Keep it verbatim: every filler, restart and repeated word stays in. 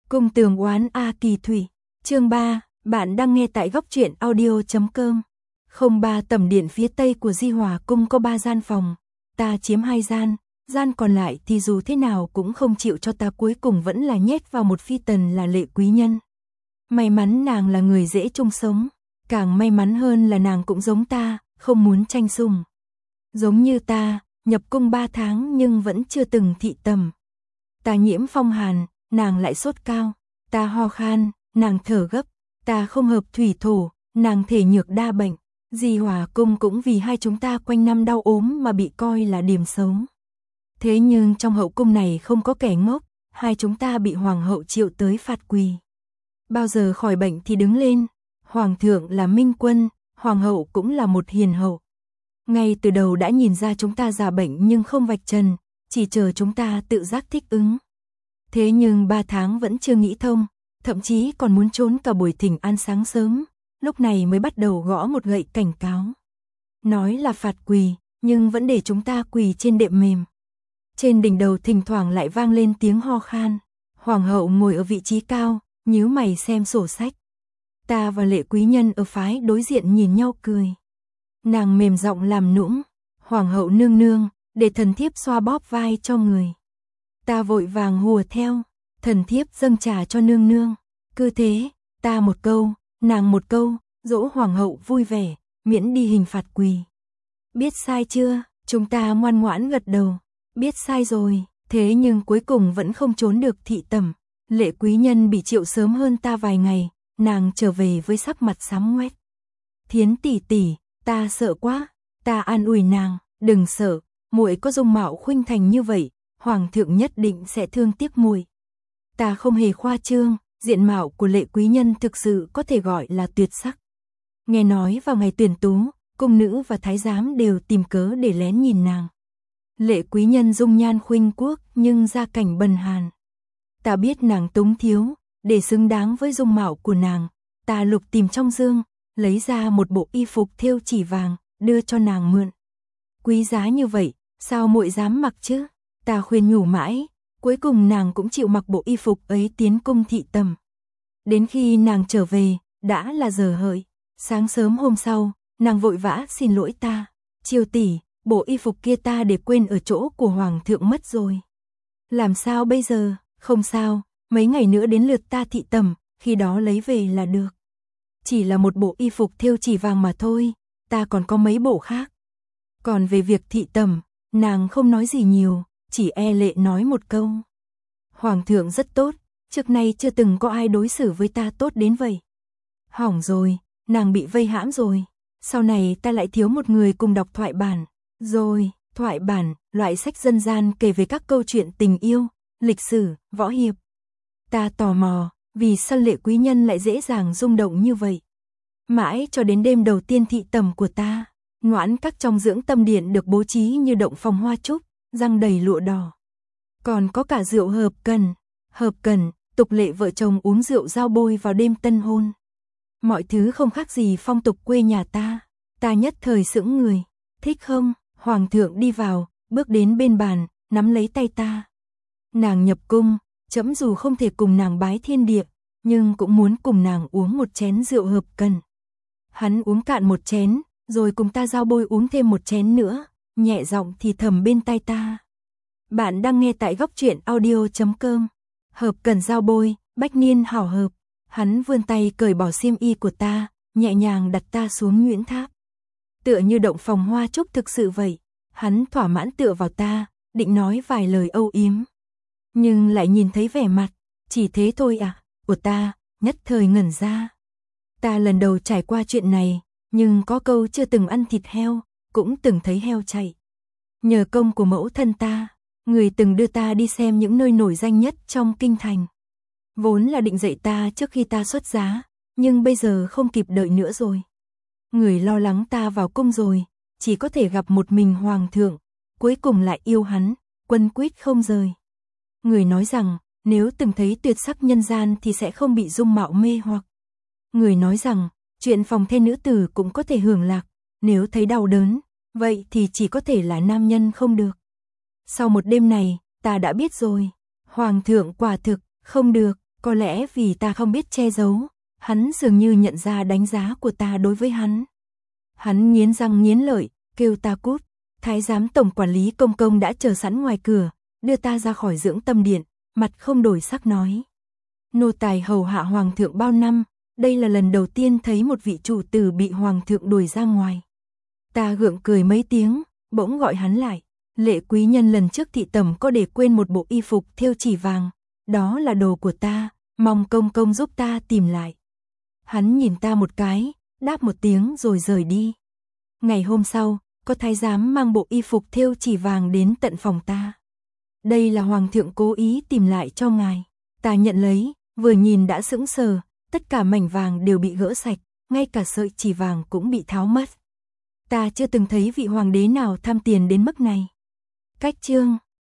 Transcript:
Cung tường oán A Kỳ Thủy, chương ba, bạn đang nghe tại góc truyện audio chấm com. Không ba tầm điện phía tây của Di Hòa cung có ba gian phòng, ta chiếm hai gian, gian còn lại thì dù thế nào cũng không chịu cho ta, cuối cùng vẫn là nhét vào một phi tần là Lệ Quý Nhân. May mắn nàng là người dễ chung sống, càng may mắn hơn là nàng cũng giống ta, không muốn tranh sủng. Giống như ta, nhập cung ba tháng nhưng vẫn chưa từng thị tầm. Ta nhiễm phong hàn, nàng lại sốt cao, ta ho khan, nàng thở gấp, ta không hợp thủy thổ, nàng thể nhược đa bệnh. Di Hòa cung cũng vì hai chúng ta quanh năm đau ốm mà bị coi là điểm xấu. Thế nhưng trong hậu cung này không có kẻ ngốc, hai chúng ta bị hoàng hậu triệu tới phạt quỳ. Bao giờ khỏi bệnh thì đứng lên, hoàng thượng là minh quân, hoàng hậu cũng là một hiền hậu. Ngay từ đầu đã nhìn ra chúng ta già bệnh nhưng không vạch trần, chỉ chờ chúng ta tự giác thích ứng. Thế nhưng ba tháng vẫn chưa nghĩ thông, thậm chí còn muốn trốn cả buổi thỉnh an sáng sớm, lúc này mới bắt đầu gõ một gậy cảnh cáo. Nói là phạt quỳ, nhưng vẫn để chúng ta quỳ trên đệm mềm. Trên đỉnh đầu thỉnh thoảng lại vang lên tiếng ho khan. Hoàng hậu ngồi ở vị trí cao, nhíu mày xem sổ sách. Ta và Lệ Quý Nhân ở phái đối diện nhìn nhau cười. Nàng mềm giọng làm nũng, hoàng hậu nương nương, để thần thiếp xoa bóp vai cho người. Ta vội vàng hùa theo, thần thiếp dâng trà cho nương nương. Cứ thế, ta một câu, nàng một câu, dỗ hoàng hậu vui vẻ, miễn đi hình phạt quỳ. Biết sai chưa? Chúng ta ngoan ngoãn gật đầu. Biết sai rồi, thế nhưng cuối cùng vẫn không trốn được thị tẩm. Lệ Quý Nhân bị triệu sớm hơn ta vài ngày, nàng trở về với sắc mặt xám ngoét. Thiến tỷ tỷ, ta sợ quá. Ta an ủi nàng, đừng sợ, muội có dung mạo khuynh thành như vậy, hoàng thượng nhất định sẽ thương tiếc muội. Ta không hề khoa trương, diện mạo của Lệ Quý Nhân thực sự có thể gọi là tuyệt sắc. Nghe nói vào ngày tuyển tú, cung nữ và thái giám đều tìm cớ để lén nhìn nàng. Lệ Quý Nhân dung nhan khuynh quốc nhưng gia cảnh bần hàn. Ta biết nàng túng thiếu, để xứng đáng với dung mạo của nàng, ta lục tìm trong dương, lấy ra một bộ y phục thêu chỉ vàng, đưa cho nàng mượn. Quý giá như vậy, sao muội dám mặc chứ? Ta khuyên nhủ mãi, cuối cùng nàng cũng chịu mặc bộ y phục ấy tiến cung thị tầm. Đến khi nàng trở về, đã là giờ hợi. Sáng sớm hôm sau, nàng vội vã xin lỗi ta. Triều tỷ, bộ y phục kia ta để quên ở chỗ của hoàng thượng mất rồi. Làm sao bây giờ? Không sao, mấy ngày nữa đến lượt ta thị tầm, khi đó lấy về là được. Chỉ là một bộ y phục thêu chỉ vàng mà thôi, ta còn có mấy bộ khác. Còn về việc thị tầm, nàng không nói gì nhiều, chỉ e lệ nói một câu. Hoàng thượng rất tốt, trước nay chưa từng có ai đối xử với ta tốt đến vậy. Hỏng rồi, nàng bị vây hãm rồi. Sau này ta lại thiếu một người cùng đọc thoại bản. Rồi, thoại bản, loại sách dân gian kể về các câu chuyện tình yêu, lịch sử, võ hiệp. Ta tò mò, vì sao Lệ Quý Nhân lại dễ dàng rung động như vậy. Mãi cho đến đêm đầu tiên thị tầm của ta, Noãn các trong dưỡng tâm điện được bố trí như động phòng hoa trúc, răng đầy lụa đỏ. Còn có cả rượu hợp cần. Hợp cần, tục lệ vợ chồng uống rượu giao bôi vào đêm tân hôn. Mọi thứ không khác gì phong tục quê nhà ta. Ta nhất thời sững người. Thích không? Hoàng thượng đi vào, bước đến bên bàn, nắm lấy tay ta. Nàng nhập cung, trẫm dù không thể cùng nàng bái thiên địa, nhưng cũng muốn cùng nàng uống một chén rượu hợp cần. Hắn uống cạn một chén, rồi cùng ta giao bôi uống thêm một chén nữa, nhẹ giọng thì thầm bên tai ta. Bạn đang nghe tại góc truyện audio chấm com. Hợp cần giao bôi, bách niên hảo hợp. Hắn vươn tay cởi bỏ xiêm y của ta, nhẹ nhàng đặt ta xuống nhuyễn tháp. Tựa như động phòng hoa trúc thực sự vậy. Hắn thỏa mãn tựa vào ta, định nói vài lời âu yếm. Nhưng lại nhìn thấy vẻ mặt, chỉ thế thôi à, của ta, nhất thời ngẩn ra. Ta lần đầu trải qua chuyện này, nhưng có câu chưa từng ăn thịt heo, cũng từng thấy heo chạy. Nhờ công của mẫu thân ta, người từng đưa ta đi xem những nơi nổi danh nhất trong kinh thành. Vốn là định dạy ta trước khi ta xuất giá, nhưng bây giờ không kịp đợi nữa rồi. Người lo lắng ta vào cung rồi, chỉ có thể gặp một mình hoàng thượng, cuối cùng lại yêu hắn, quấn quýt không rời. Người nói rằng, nếu từng thấy tuyệt sắc nhân gian thì sẽ không bị dung mạo mê hoặc. Người nói rằng, chuyện phòng thê nữ tử cũng có thể hưởng lạc, nếu thấy đau đớn, vậy thì chỉ có thể là nam nhân không được. Sau một đêm này, ta đã biết rồi, hoàng thượng quả thực, không được, Có lẽ vì ta không biết che giấu, hắn dường như nhận ra đánh giá của ta đối với hắn. Hắn nghiến răng nghiến lợi, kêu ta cút. Thái giám tổng quản lý công công đã chờ sẵn ngoài cửa, đưa ta ra khỏi dưỡng tâm điện, mặt không đổi sắc nói. Nô tài hầu hạ hoàng thượng bao năm, đây là lần đầu tiên thấy một vị chủ tử bị hoàng thượng đuổi ra ngoài. Ta gượng cười mấy tiếng, bỗng gọi hắn lại. Lệ quý nhân lần trước thị tẩm có để quên một bộ y phục thêu chỉ vàng, đó là đồ của ta, mong công công giúp ta tìm lại. Hắn nhìn ta một cái, đáp một tiếng rồi rời đi. Ngày hôm sau, có thái giám mang bộ y phục thêu chỉ vàng đến tận phòng ta. Đây là hoàng thượng cố ý tìm lại cho ngài. Ta nhận lấy, vừa nhìn đã sững sờ, tất cả mảnh vàng đều bị gỡ sạch, ngay cả sợi chỉ vàng cũng bị tháo mất. Ta chưa từng thấy vị hoàng đế nào tham tiền đến mức này. Cách chương